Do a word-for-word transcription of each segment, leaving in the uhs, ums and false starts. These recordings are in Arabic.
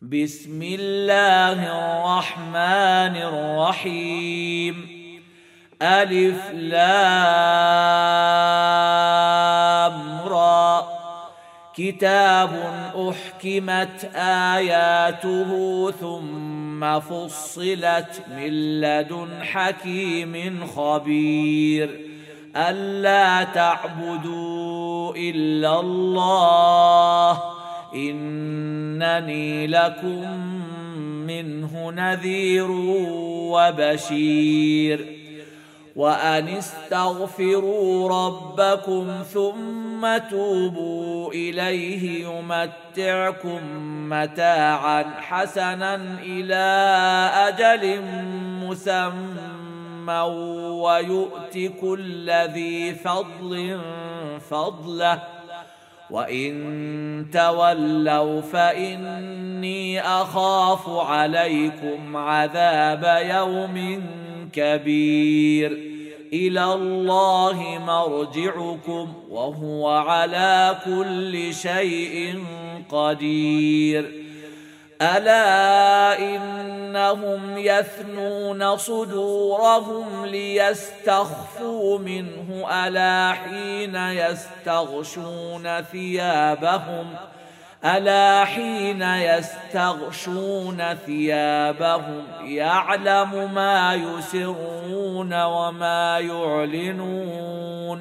بسم الله الرحمن الرحيم. ألف لام را. كتاب أحكمت آياته ثم فصلت من لدن حكيم خبير. ألا تعبدوا إلا الله إنني لكم منه نذير وبشير. وأن استغفروا ربكم ثم توبوا إليه يمتعكم متاعا حسنا إلى أجل مسمى ويؤت كل ذي فضل فضله وإن تولوا فإني أخاف عليكم عذاب يوم كبير. إلى الله مرجعكم وهو على كل شيء قدير. ألا إنهم يثنون صدورهم ليستخفوا منه ألا حين يستغشون ثيابهم ألا حين يستغشون ثيابهم يعلم ما يسرون وما يعلنون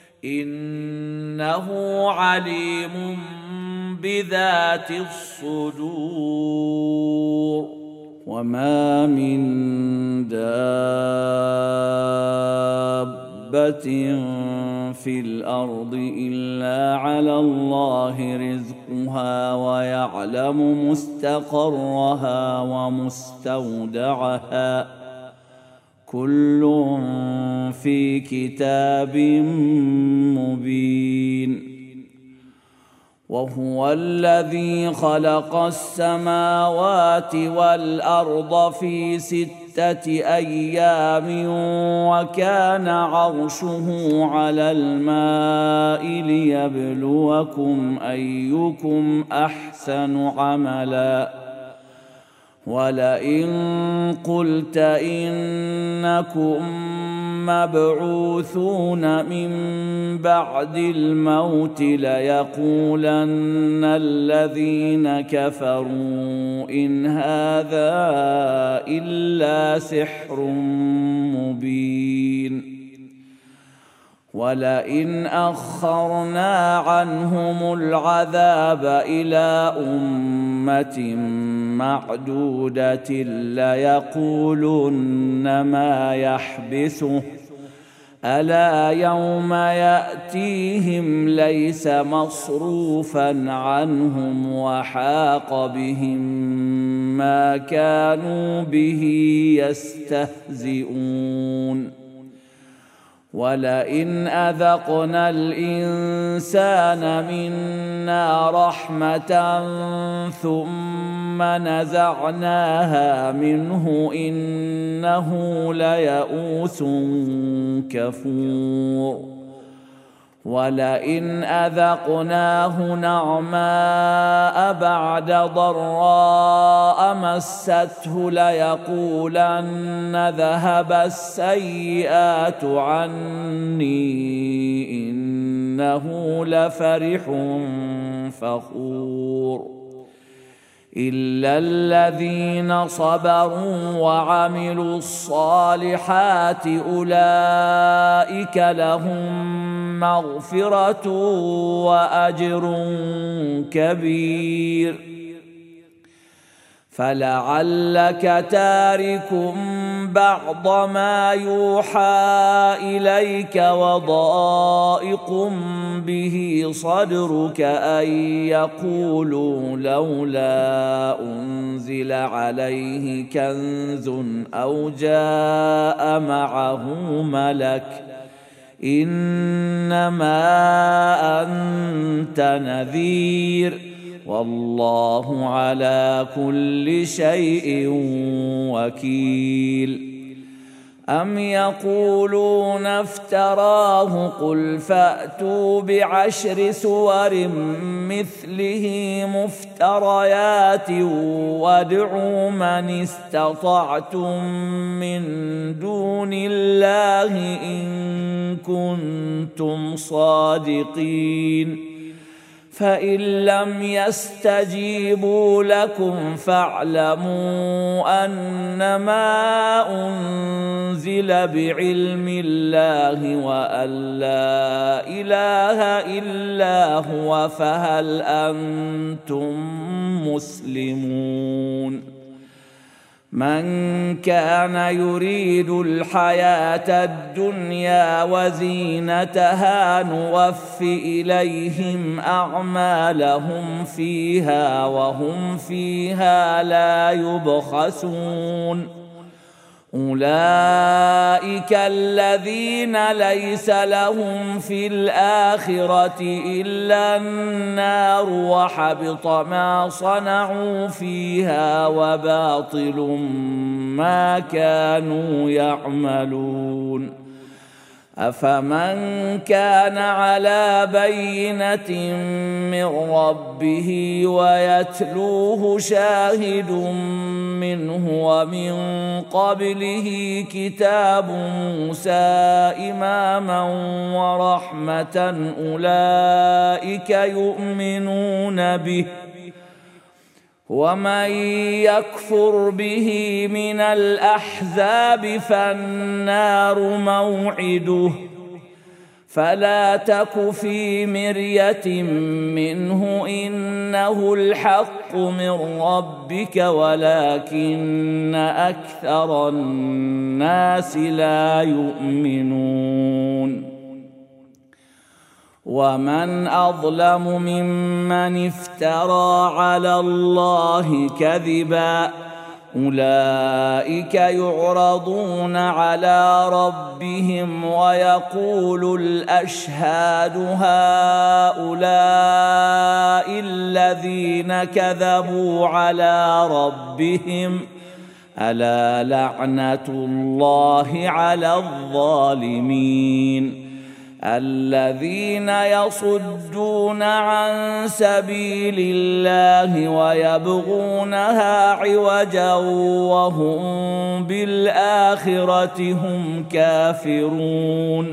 إنه عليم بذات الصدور. وما من دابة في الأرض إلا على الله رزقها ويعلم مستقرها ومستودعها كل في كتاب مبين. وهو الذي خلق السماوات والأرض في ستة أيام وكان عرشه على الماء ليبلوكم أيكم أحسن عملا. ولئن قلت إنكم مبعوثون من بعد الموت ليقولن الذين كفروا إن هذا إلا سحر مبين. ولئن أخرنا عنهم العذاب إلى أمة معدودة ليقولن ما يحبسه ألا يوم يأتيهم ليس مصروفا عنهم وحاق بهم ما كانوا به يستهزئون. ولئن أذقنا الإنسان منا رحمة ثم نزعناها منه إنه ليئوس كفور. ولئن أذقناه نعماء بعد ضراء مسته ليقولن ذهب السيئات عني إنه لفرح فخور. إلا الذين صبروا وعملوا الصالحات أولئك لهم مغفرة وأجر كبير. فلعلك تارك بعض ما يوحى إليك وضائق به صدرك أن يقولوا لولا أنزل عليه كنز أو جاء معه ملك إنما أنت نذير والله على كل شيء وكيل. أم يقولون افتراه قل فأتوا بعشر سور مثله مفتريات وادعوا من استطعتم من دون الله إن كنتم صادقين فإن لم يستجيبوا لكم فاعلموا أنما أنزل بعلم الله وأن لا إله إلا هو فهل أنتم مسلمون من كان يريد الحياة الدنيا وزينتها نوف إليهم أعمالهم فيها وهم فيها لا يبخسون أولئك الذين ليس لهم في الآخرة إلا النار وحبط ما صنعوا فيها وباطل ما كانوا يعملون أفمن كان على بينة من ربه ويتلوه شاهد منه ومن قبله كتاب موسى إماما ورحمة أولئك يؤمنون به ومن يكفر به من الأحزاب فالنار موعده فلا تك في مرية منه إنه الحق من ربك ولكن أكثر الناس لا يؤمنون ومن أظلم ممن افترى على الله كذبا أولئك يعرضون على ربهم ويقول الأشهاد هؤلاء الذين كذبوا على ربهم ألا لعنة الله على الظالمين الذين يصدون عن سبيل الله ويبغونها عوجا وهم بالآخرة هم كافرون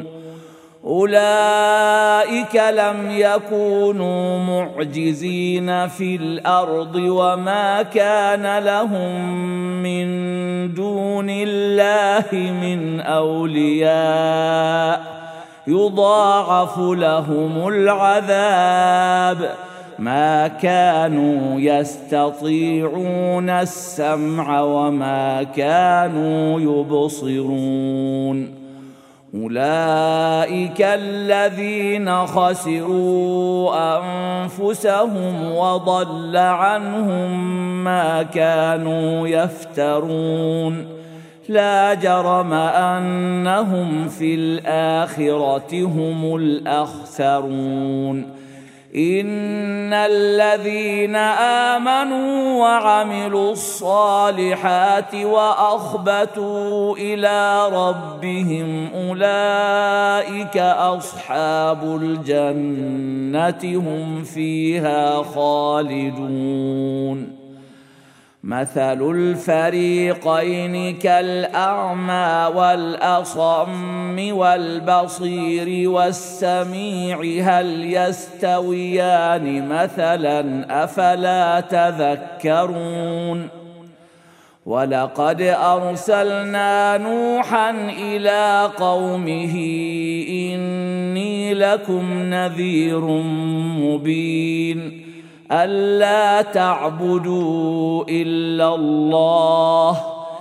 أولئك لم يكونوا معجزين في الأرض وما كان لهم من دون الله من أولياء يضاعف لهم العذاب ما كانوا يستطيعون السمع وما كانوا يبصرون أولئك الذين خسروا أنفسهم وضل عنهم ما كانوا يفترون لا جرم أنهم في الآخرة هم الأخسرون إن الذين آمنوا وعملوا الصالحات وأخبتوا إلى ربهم أولئك أصحاب الجنة هم فيها خالدون مثل الفريقين كالأعمى والأصم والبصير والسميع هل يستويان مثلا أفلا تذكرون ولقد أرسلنا نوحا إلى قومه إني لكم نذير مبين ألا تعبدوا إلا الله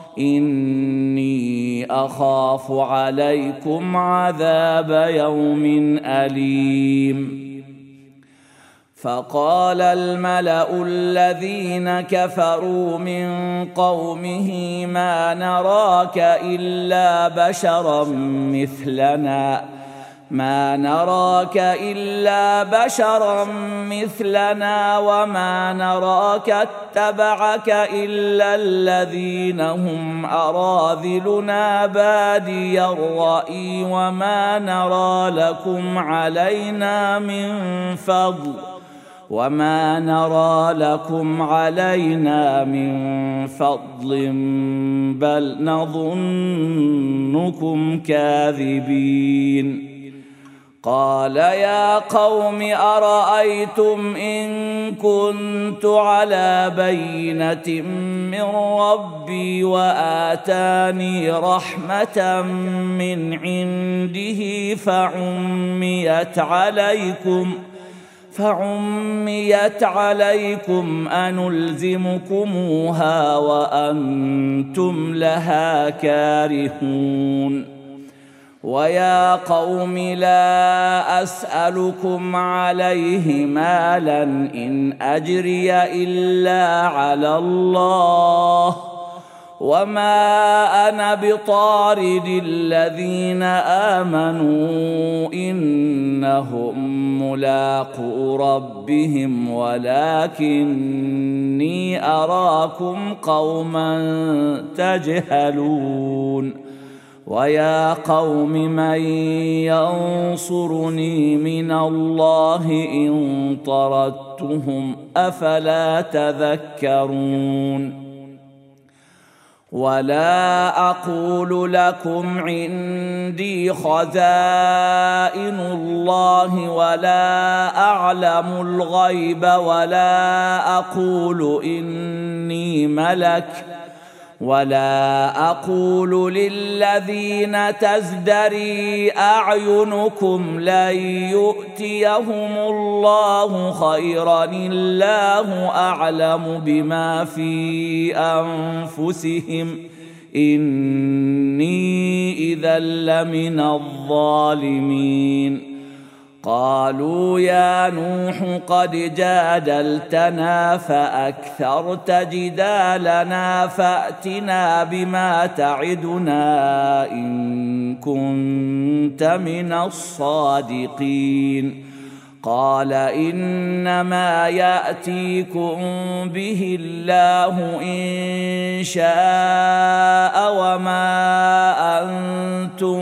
إني أخاف عليكم عذاب يوم أليم فقال الملأ الذين كفروا من قومه ما نراك إلا بشرا مثلنا ما نراك إلا بشرا مثلنا وما نراك اتبعك إلا الذين هم أراذلنا بادي الرأي وما نرى لكم علينا من فضل وما نرى لكم علينا من فضل بل نظنكم كاذبين. قال يا قوم أرأيتم إن كنت على بينة من ربي وآتاني رحمة من عنده فعميت عليكم فعميت عليكم أنلزمكموها وأنتم لها كارهون. ويا قوم لا أسألكم عليه مالا إن أجري إلا على الله وما أنا بطارد الذين آمنوا إنهم ملاقو ربهم ولكني أراكم قوما تجهلون. ويا قوم من ينصرني من الله إن طردتهم أفلا تذكرون. ولا أقول لكم عندي خزائن الله ولا أعلم الغيب ولا أقول إني ملك ولا أقول للذين تزدري أعينكم لن يؤتيهم الله خيرا الله أعلم بما في أنفسهم إني إذا لمن الظالمين. قالوا يا نوح قد جادلتنا فأكثرت جدالنا فأتنا بما تعدنا إن كنت من الصادقين. قال إنما يأتيكم به الله إن شاء وما أنتم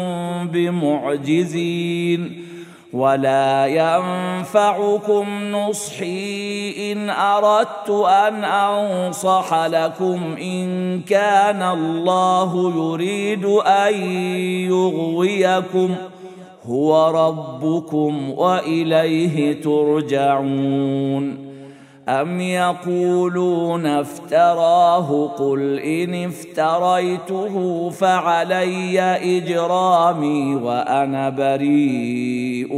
بمعجزين ولا ينفعكم نصحي إن أردت أن أنصح لكم إن كان الله يريد أن يغويكم هو ربكم وإليه ترجعون. أم يقولون افتراه قل إن افتريته فعلي إجرامي وأنا بريء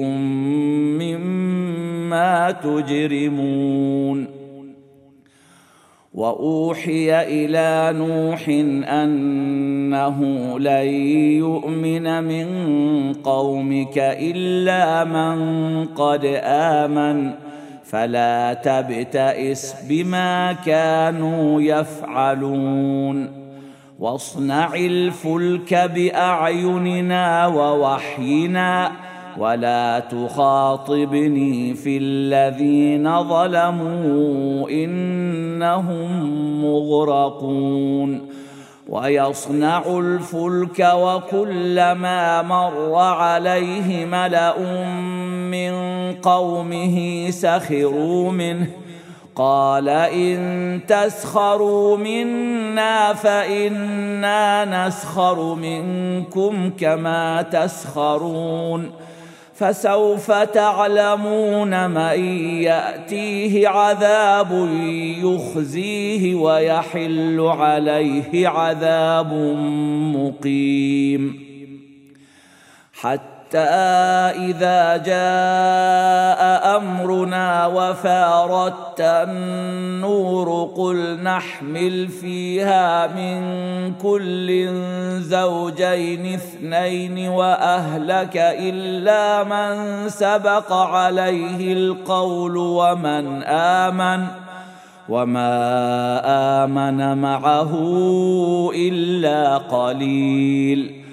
مما تجرمون. وأوحي إلى نوح أنه لن يؤمن من قومك إلا من قد آمن فلا تبتئس بما كانوا يفعلون. واصنع الفلك بأعيننا ووحينا ولا تخاطبني في الذين ظلموا إنهم مغرقون. ويصنع الفلك وكلما مر عليه ملأ من قومه سخروا منه قال إن تسخروا منا فإنا نسخر منكم كما تسخرون فسوف تعلمون من يأتيه عذاب يخزيه ويحل عليه عذاب مقيم. حتى إذا جاء أمرنا وفارت النور قل نحمل فيها من كل زوجين اثنين وأهلك إلا من سبق عليه القول ومن آمن وما آمن معه إلا قليل.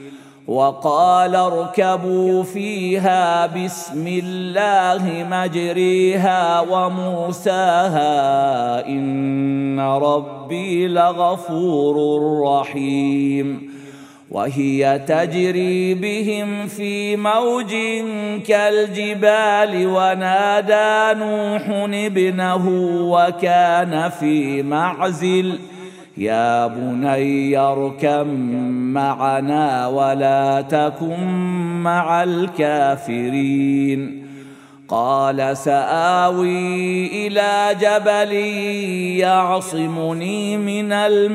وقال اركبوا فيها بسم الله مجريها ومرساها إن ربي لغفور رحيم وهي تجري بهم في موج كالجبال ونادى نوح ابنه وكان في معزل يا بني اركب معنا ولا تكن مع الكافرين قال سآوي إلى جبل يعصمني من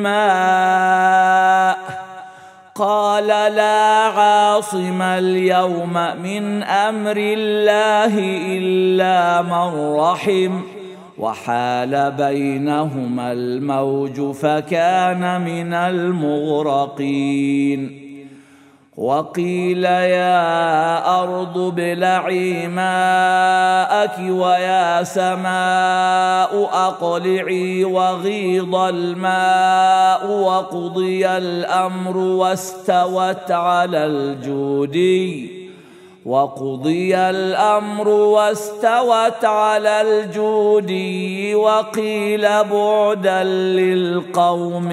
الماء قال لا عاصم اليوم من أمر الله إلا من رحم وحال بينهما الموج فكان من المغرقين وقيل يا أرض ابلعي ماءك ويا سماء أقلعي وغيض الماء وقضي الأمر واستوت على الجودي وقضي الأمر واستوت على الجودي وقيل بعدا للقوم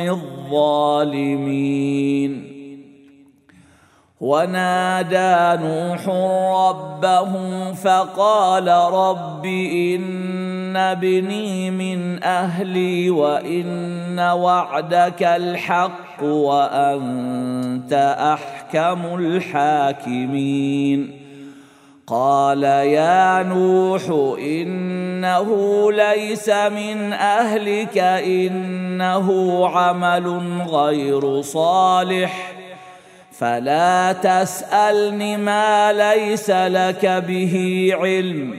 الظالمين ونادى نوح ربه فقال رب إن ابني من أهلي وإن وعدك الحق وأنت أحكم الحاكمين قال يا نوح إنه ليس من أهلك إنه عمل غير صالح فلا تسألني ما ليس لك به علم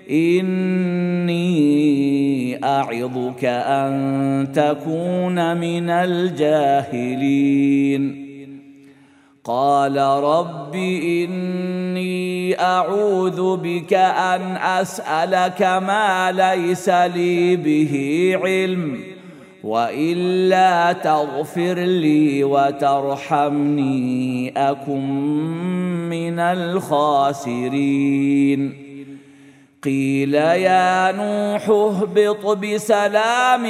إني أعظك أن تكون من الجاهلين قال رب إني أعوذ بك أن أسألك ما ليس لي به علم وإلا تغفر لي وترحمني أكن من الخاسرين قيل يا نوح اهبط بسلام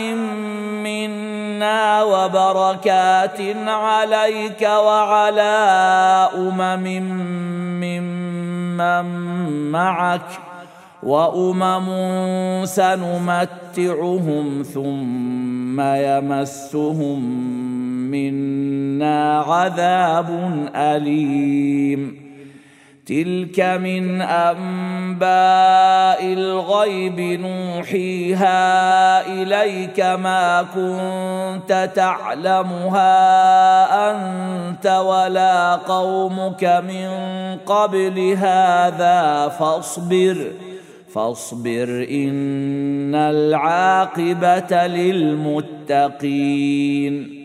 منا وبركات عليك وعلى أمم ممن معك وأمم سنمتعهم ثم يمسهم منا عذاب أليم تلك من أنباء الغيب نوحيها إليك ما كنت تعلمها أنت ولا قومك من قبل هذا فاصبر فاصبر إن العاقبة للمتقين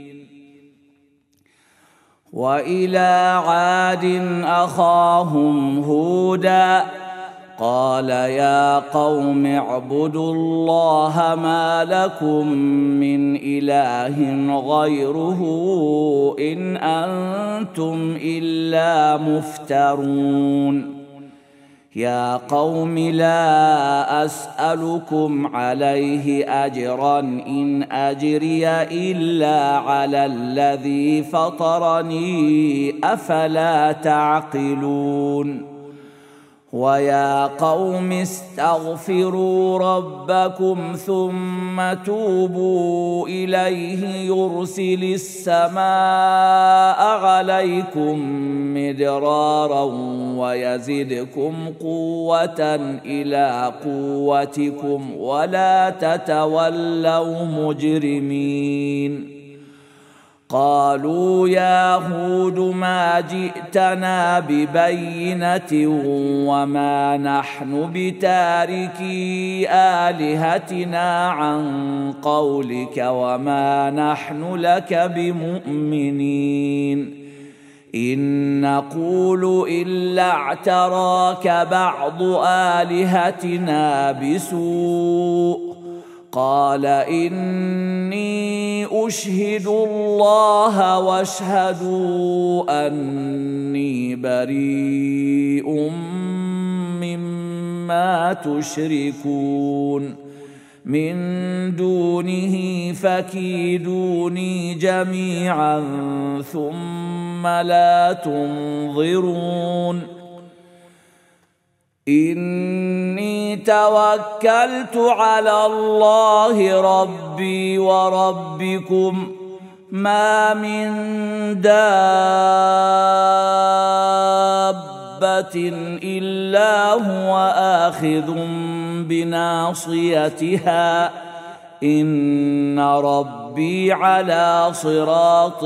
وإلى عاد أخاهم هودا قال يا قوم اعبدوا الله ما لكم من إله غيره إن أنتم إلا مفترون يا قوم لا أسألكم عليه أجرا إن أجري إلا على الذي فطرني أفلا تعقلون ويا قوم استغفروا ربكم ثم توبوا إليه يرسل السماء عليكم مدرارا ويزدكم قوة إلى قوتكم ولا تتولوا مجرمين قالوا يا هود ما جئتنا ببينة وما نحن بتاركي آلهتنا عن قولك وما نحن لك بمؤمنين إن نقول إلا اعتراك بعض آلهتنا بسوء قال إني أشهد الله واشهدوا أني بريء مما تشركون من دونه فكيدوني جميعا ثم لا تنظرون إني توكلت على الله ربي وربكم ما من دابة إلا هو آخذ بناصيتها إن ربي على صراط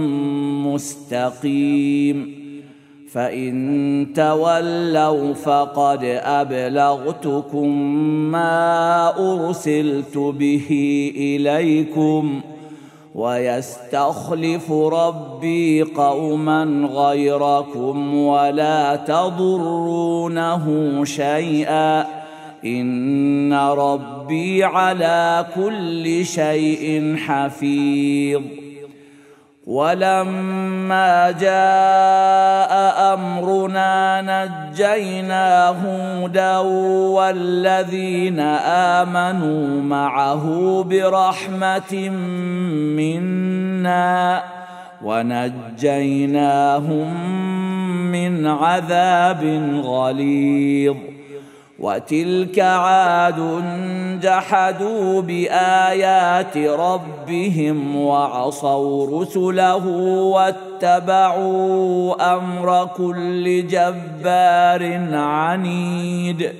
مستقيم فإن تولوا فقد أبلغتكم ما أرسلت به إليكم ويستخلف ربي قوما غيركم ولا تضرونه شيئا إن ربي على كل شيء حفيظ ولما جاء أمرنا نجينا هودا والذين آمنوا معه برحمة منا ونجيناهم من عذاب غليظ وتلك عاد جحدوا بآيات ربهم وعصوا رسله واتبعوا أمر كل جبار عنيد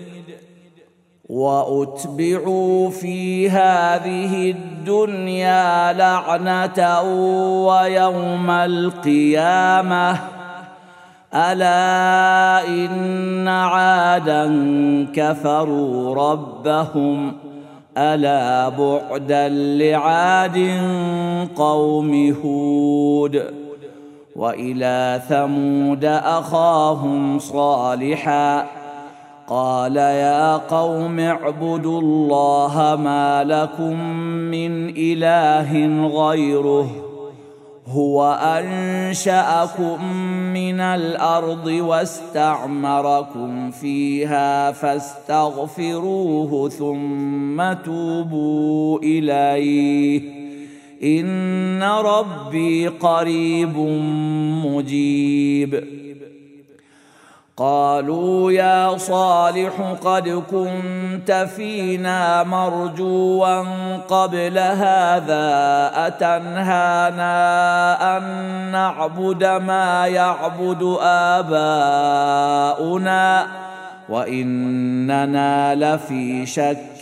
وأتبعوا في هذه الدنيا لعنة ويوم القيامة ألا إن عادا كفروا ربهم ألا بعدا لعاد قوم هود وإلى ثمود أخاهم صالحا قال يا قوم اعبدوا الله ما لكم من إله غيره هو أنشأكم من الأرض واستعمركم فيها فاستغفروه ثم توبوا إليه إن ربي قريب مجيب قالوا يا صالح قد كنت فينا مرجوا قبل هذا أتنهانا أن نعبد ما يعبد آباؤنا وإننا لفي شك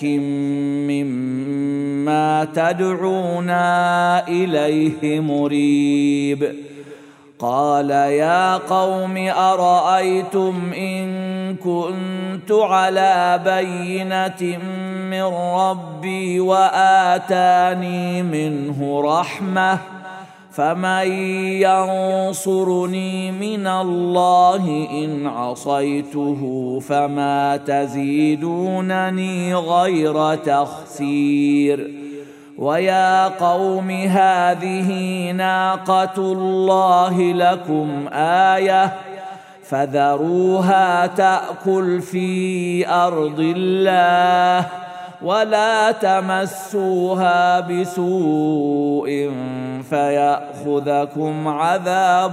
مما تدعونا إليه مريب قال يا قوم أرأيتم إن كنت على بينة من ربي وآتاني منه رحمة فمن ينصرني من الله إن عصيته فما تزيدونني غير تخسير ويا قوم هذه ناقة الله لكم آية فذروها تأكل في أرض الله ولا تمسوها بسوء فيأخذكم عذاب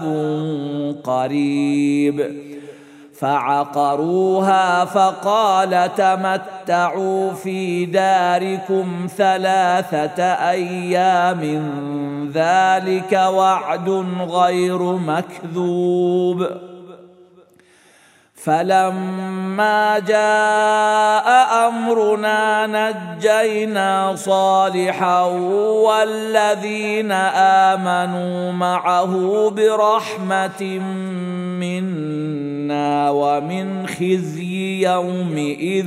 قريب فعقروها فقال تمتعوا في داركم ثلاثة أيام ذلك وعد غير مكذوب فلما جاء أمرنا نجينا صالحا والذين آمنوا معه برحمة منا ومن خزي يومئذ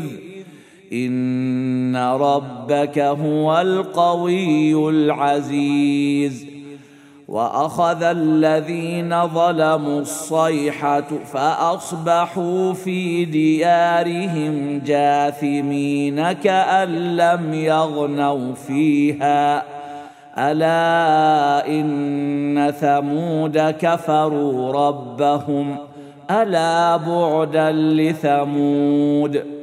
إن ربك هو القوي العزيز وأخذ الذين ظلموا الصيحة فأصبحوا في ديارهم جاثمين كأن لم يغنوا فيها ألا إن ثمود كفروا ربهم ألا بعدا لثمود.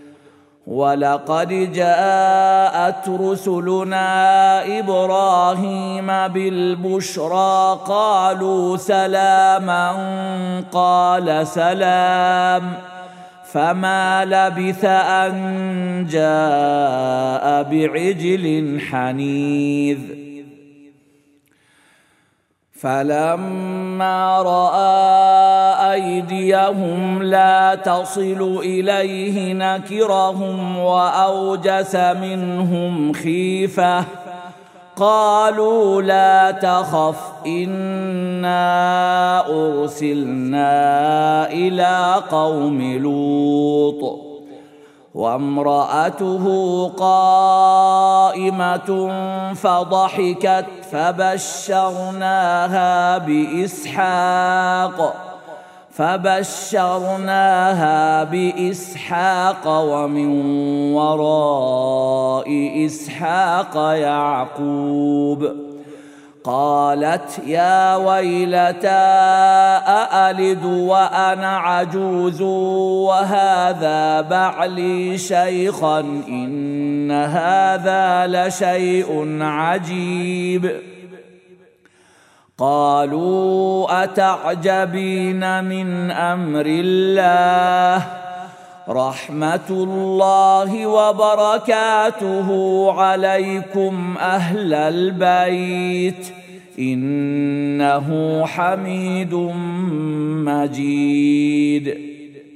ولقد جاءت رسلنا إبراهيم بالبشرى قالوا سلاما قال سلام فما لبث أن جاء بعجل حنيذ. فلما رأى أيديهم لا تصل إليه نكرهم وأوجس منهم خيفة قالوا لا تخف إنا أرسلنا إلى قوم لوط وامرأته قائمة فضحكت فبشرناها بإسحاق فبشرناها بإسحاق ومن وراء إسحاق يعقوب. قالت يا ويلتى أألد وأنا عجوز وهذا بعلي شيخا إن هذا لشيء عجيب. قالوا أتعجبين من أمر الله رحمة الله وبركاته عليكم أهل البيت إنه حميد مجيد.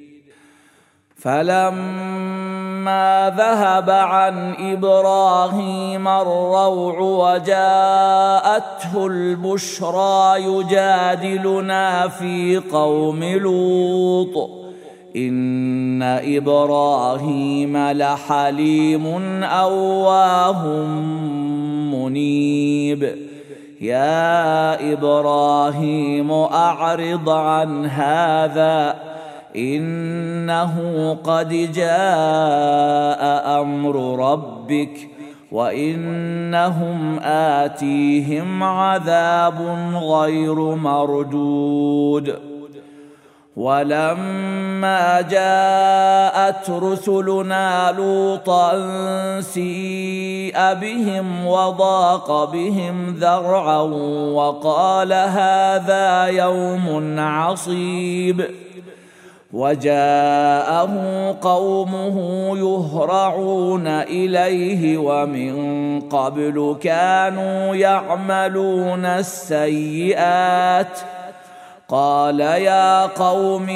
فلما ذهب عن إبراهيم الروع وجاءته البشرى يجادلنا في قوم لوط إن إبراهيم لحليم أواه منيب. يا إبراهيم أعرض عن هذا إنه قد جاء أمر ربك وإنهم آتيهم عذاب غير مردود. ولما جاءت رسلنا لوطا سيء بهم وضاق بهم ذرعا وقال هذا يوم عصيب. وجاءه قومه يهرعون إليه ومن قبل كانوا يعملون السيئات. قال يا قوم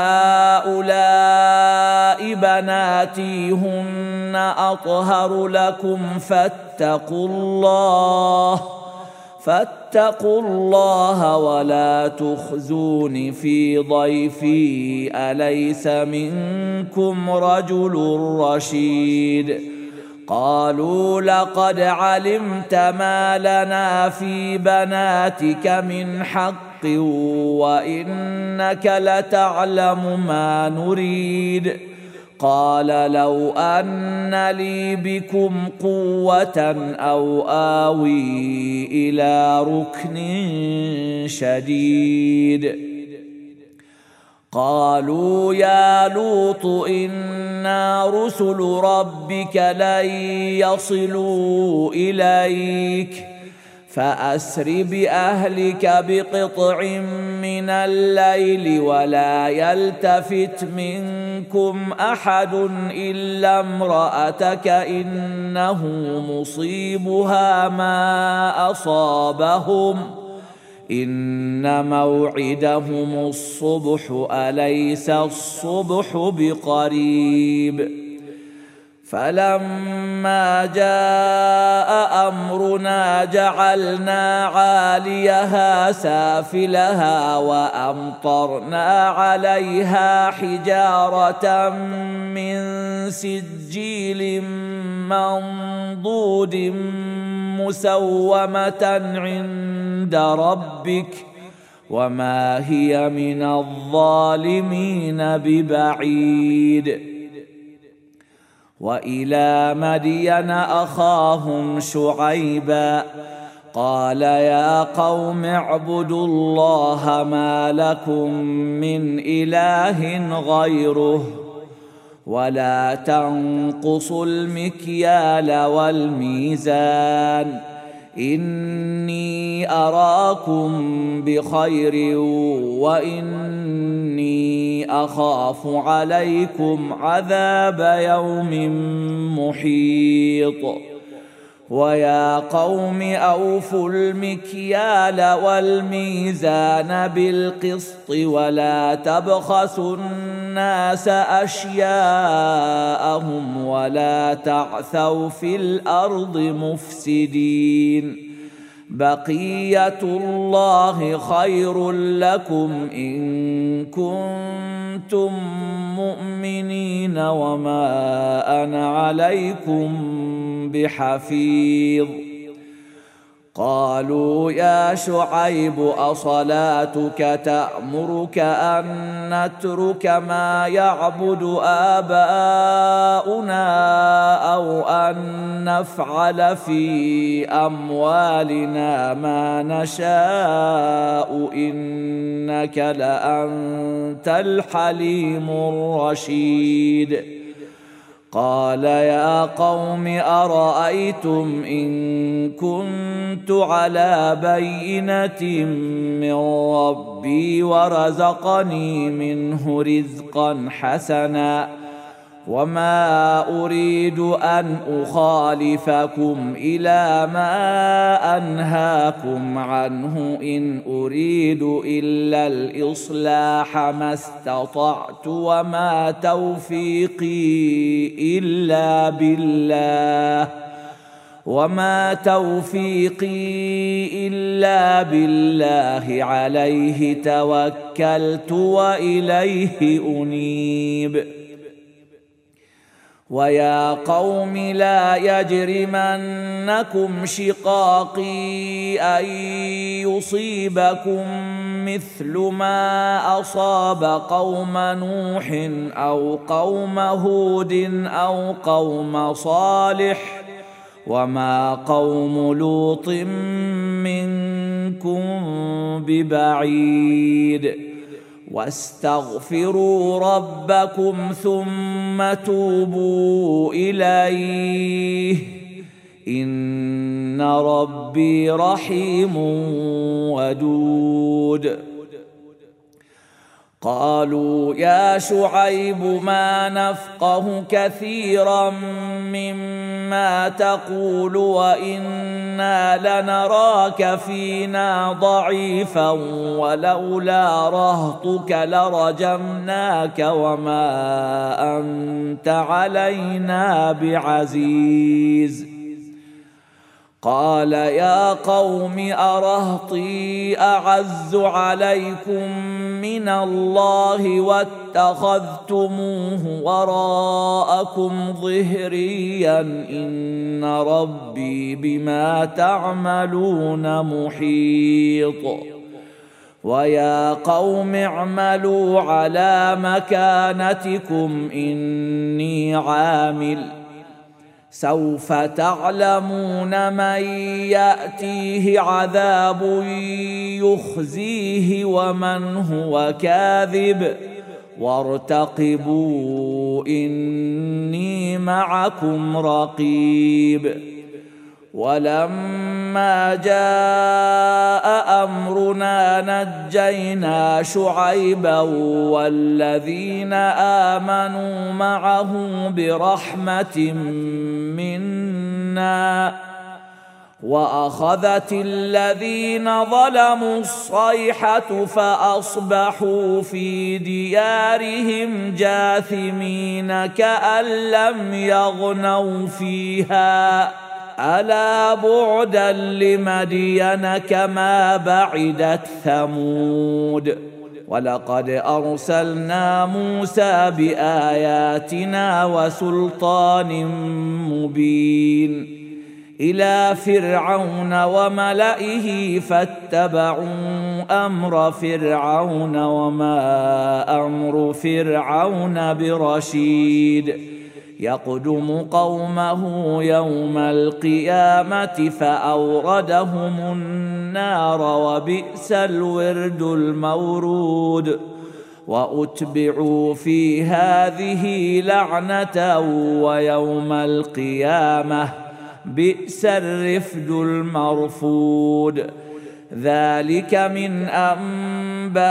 هؤلاء بناتي هن أطهر لكم فاتقوا الله فاتقوا الله ولا تخزون في ضيفي أليس منكم رجل رشيد. قالوا لقد علمت ما لنا في بناتك من حق وإنك لتعلم ما نريد. قال لو أن لي بكم قوة أو آوي إلى ركن شديد. قالوا يا لوط إنا رسل ربك لن يصلوا إليك فأسر بأهلك بقطع من الليل ولا يلتفت منكم أحد إلا امرأتك إنه مصيبها ما أصابهم إن موعدهم الصبح أليس الصبح بقريب. فلما جاء أمرنا جعلنا عاليها سافلها وأمطرنا عليها حجارة من سجيل منضود مسومة عند ربك وما هي من الظالمين ببعيد. وإلى مدين أخاهم شعيبا قال يا قوم اعبدوا الله ما لكم من إله غيره ولا تنقصوا المكيال والميزان إني أراكم بخير وإني أخاف عليكم عذاب يوم محيط. ويا قوم أوفوا المكيال والميزان بالقسط ولا تبخسوا الناس أشياءهم ولا تعثوا في الأرض مفسدين. بقية الله خير لكم إن كنتم مؤمنين وما أنا عليكم بحفيظ. قالوا يا شعيب أصلاتك تأمرك أن نترك ما يعبد آباؤنا أو أن نفعل في أموالنا ما نشاء إنك لأنت الحليم الرشيد. قال يا قوم أرأيتم إن كنت على بينة من ربي ورزقني منه رزقا حسنا وما أريد أن أخالفكم إلى ما أنهاكم عنه إن أريد إلا الإصلاح ما استطعت وما توفيقي إلا بالله وما توفيقي إلا بالله عليه توكلت وإليه أنيب. ويا قوم لا يجرمنكم شقاقي أن يصيبكم مثل ما أصاب قوم نوح أو قوم هود أو قوم صالح وما قوم لوط منكم ببعيد. واستغفروا ربكم ثم توبوا إليه إن ربي رحيم ودود. قالوا يا شعيب ما نفقه كثيرا مما تقول وإنا لنراك فينا ضعيفا ولولا رهطك لرجمناك وما أنت علينا بعزيز. قال يا قوم أرهطي أعز عليكم من الله واتخذتموه وراءكم ظهريا إن ربي بما تعملون محيط. ويا قوم اعملوا على مكانتكم إني عامل سوف تعلمون من يأتيه عذاب يخزيه ومن هو كاذب وارتقبوا إني معكم رقيب. ولما جاء أمرنا نجينا شعيبا والذين آمنوا معه برحمة منا وأخذت الذين ظلموا الصيحة فأصبحوا في ديارهم جاثمين كأن لم يغنوا فيها ألا بعدا لمدين كما بعدت ثمود ولقد أرسلنا موسى بآياتنا وسلطان مبين إلى فرعون وملئه فاتبعوا أمر فرعون وما أمر فرعون برشيد يقدم قومه يوم القيامة فأوردهم النار وبئس الورد المورود وأتبعوا في هذه لعنة ويوم القيامة بئس الرفد المرفود ذلك من أنباء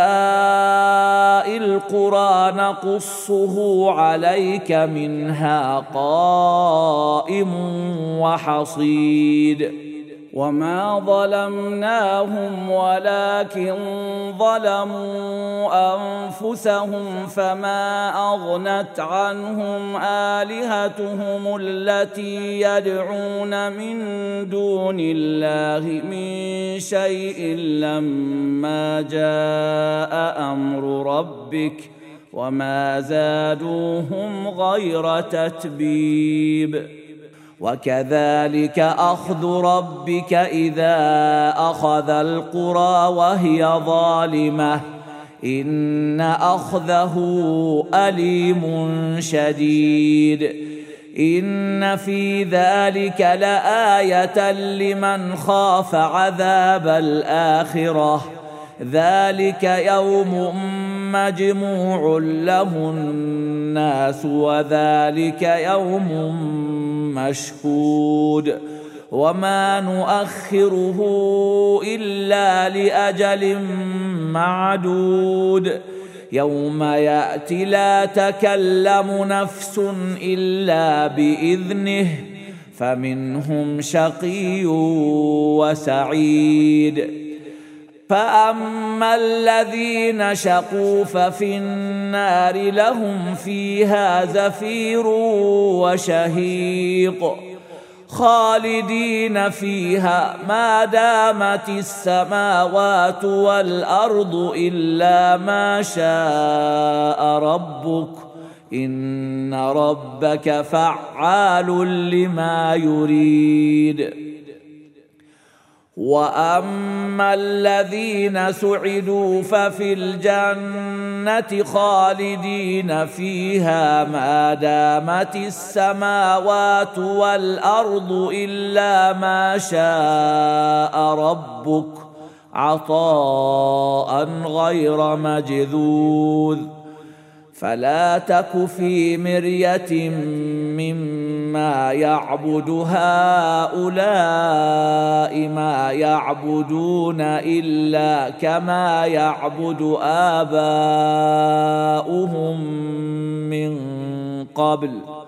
القرى نقصه عليك منها قائم وحصيد وما ظلمناهم ولكن ظلموا أنفسهم فما أغنت عنهم آلهتهم التي يدعون من دون الله من شيء لما جاء أمر ربك وما زادوهم غير تتبيب وكذلك أخذ ربك إذا أخذ القرى وهي ظالمة إن أخذه أليم شديد إن في ذلك لآية لمن خاف عذاب الآخرة ذلك يوم مجموع له الناس وذلك يوم مشهود وما نؤخره إلا لأجل معدود يوم يأتي لا تكلم نفس إلا بإذنه فمنهم شقي وسعيد فأما الذين شقوا ففي النار لهم فيها زفير وشهيق خالدين فيها ما دامت السماوات والأرض إلا ما شاء ربك إن ربك فعال لما يريد وأما الذين سعدوا ففي الجنة خالدين فيها ما دامت السماوات والأرض إلا ما شاء ربك عطاء غير مجذوذ فلا تك في مرية مما يعبد هؤلاء ما يعبدون إلا كما يعبد آباؤهم من قبل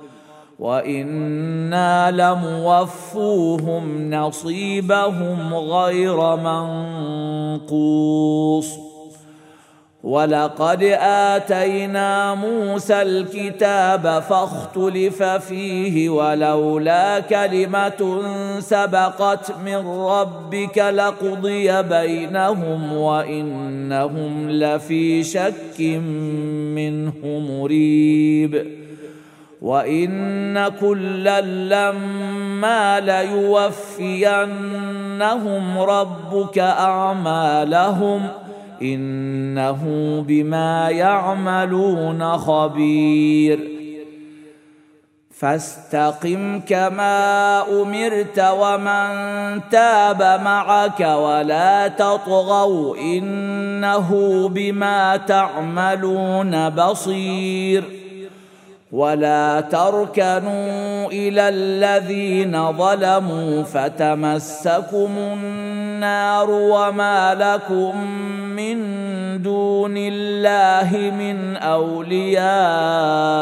وإنا لموفوهم نصيبهم غير منقوص ولقد آتينا موسى الكتاب فاختلف فيه ولولا كلمة سبقت من ربك لقضي بينهم وإنهم لفي شك منه مريب وإن كلا لما ليوفينهم ربك أعمالهم إنه بما يعملون خبير فاستقم كما أمرت ومن تاب معك ولا تطغوا إنه بما تعملون بصير ولا تركنوا إلى الذين ظلموا فتمسكم النار وما لكم من دون الله من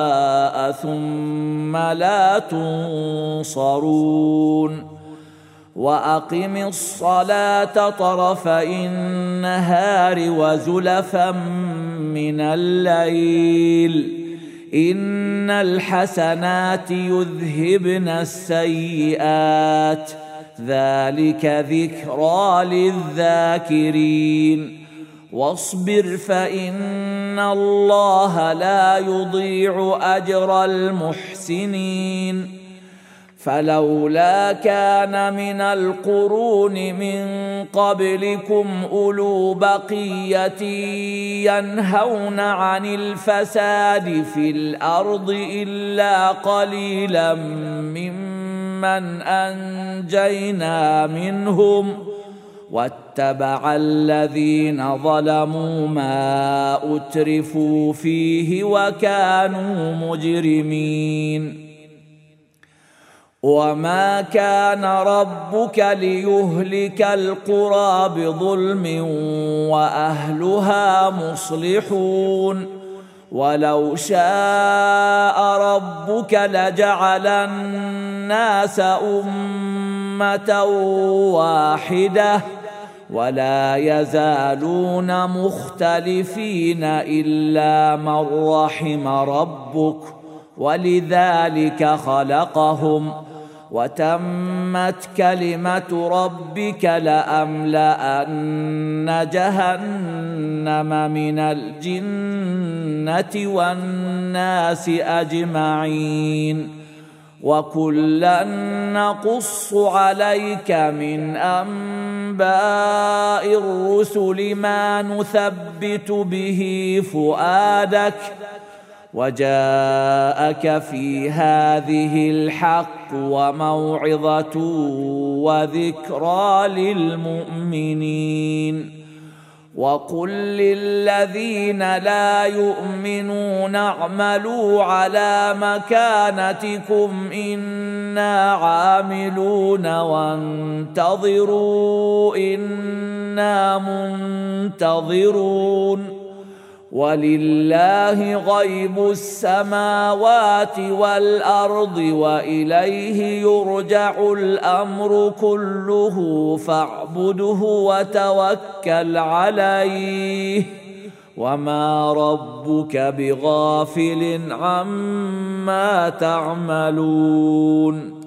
أولياء ثم لا تنصرون وأقم الصلاة طرفي النهار وزلفا من الليل إن الحسنات يذهبن السيئات ذلك ذكرى للذاكرين واصبر فإن الله لا يضيع أجر المحسنين فلولا كان من القرون من قبلكم أولو بقية ينهون عن الفساد في الأرض إلا قليلا ممن أنجينا منهم واتبع الذين ظلموا ما أترفوا فيه وكانوا مجرمين وما كان ربك ليهلك القرى بظلم وأهلها مصلحون ولو شاء ربك لجعل الناس أمة واحدة ولا يزالون مختلفين إلا من رحم ربك ولذلك خلقهم وتمت كلمة ربك لأملأن جهنم من الجنة والناس أجمعين وكلا نقص عليك من أنباء الرسل ما نثبت به فؤادك وجاءك في هذه الحق وموعظة وذكرى للمؤمنين وقل للذين لا يؤمنون اعملوا على مكانتكم إنا عاملون وانتظروا إنا منتظرون ولله غيب السماوات والأرض وإليه يرجع الأمر كله فاعبده وتوكل عليه وما ربك بغافل عما تعملون